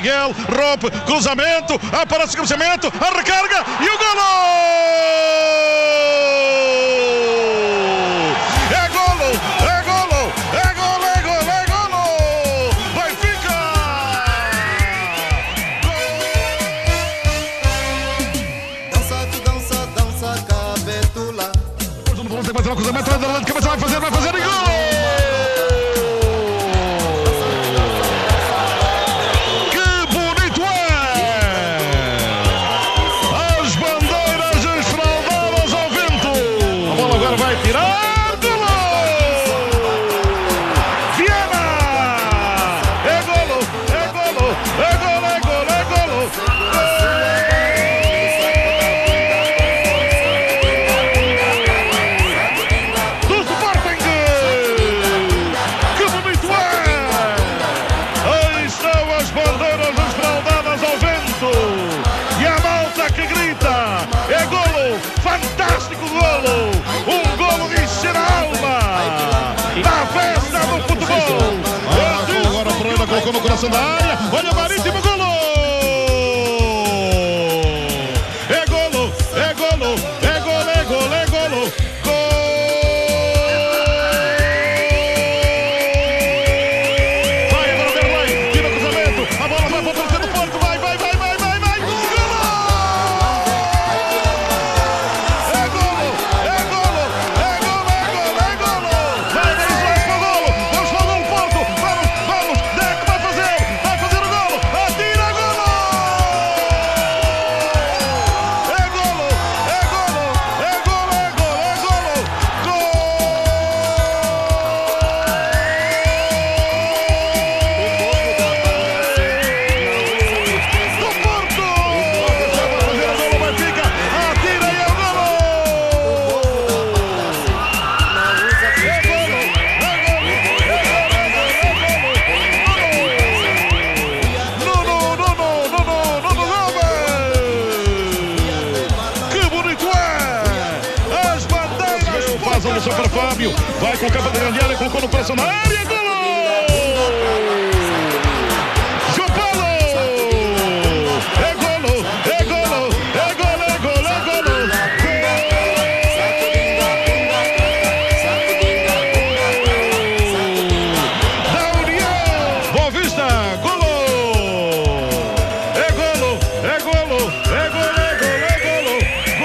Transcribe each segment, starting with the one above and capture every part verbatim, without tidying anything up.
Miguel, rompe, cruzamento, aparece o cruzamento, a recarga e o golo! É golo, é golo, é golo, é golo, é golo! Benfica! Dança, tu dança, dança, cabetula. Tem que fazer o cruzamento, vai de cabeça, vai fazer, vai fazer e gol! Que bonito é! As bandeiras esfraldadas ao vento! A bola agora vai tirar, golo! Viana! É golo, é golo, é golo, é golo, é golo! Fantástico golo! Um golo de encher a alma! Na festa do futebol! Ah, agora o Pereira colocou no coração da área. Olha o Marítimo, golo! É golo! É golo! É golo! É golo! É golo! Gol! Vai agora o Derlei! Tira o cruzamento! A bola vai para o terceiro ponto! Vai, vai, vai, vai, vai, vai! Só para Fábio, vai colocar para a grande área, colocou no coração da área, golo! João Paulo! É golo, é golo, é golo, é golo, é golo! Da União, Boa Vista, golo! É golo, é golo, é golo, é golo, é golo!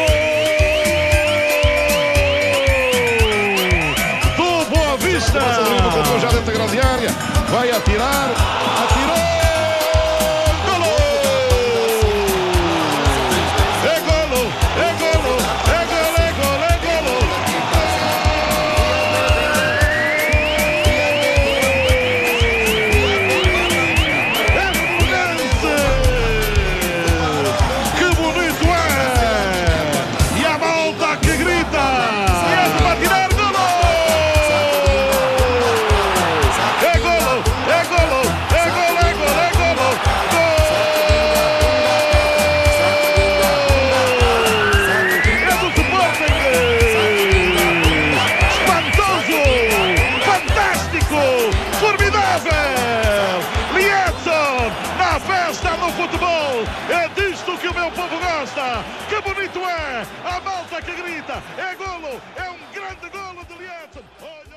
Colocou já dentro da grande área. Vai atirar. Atirou. Golo! É golo! É golo! É golo! É golo! É golo! É lance! Que bonito é! E a malta que grita! E é para tirar, golo! É golo! É golo! É golo! É golo! É golo! É do Sporting! Espantoso! Fantástico! Formidável! Liedson na festa do futebol! É disto que o meu povo gosta! Que bonito é! A malta que grita! É golo! É um grande golo de Liedson!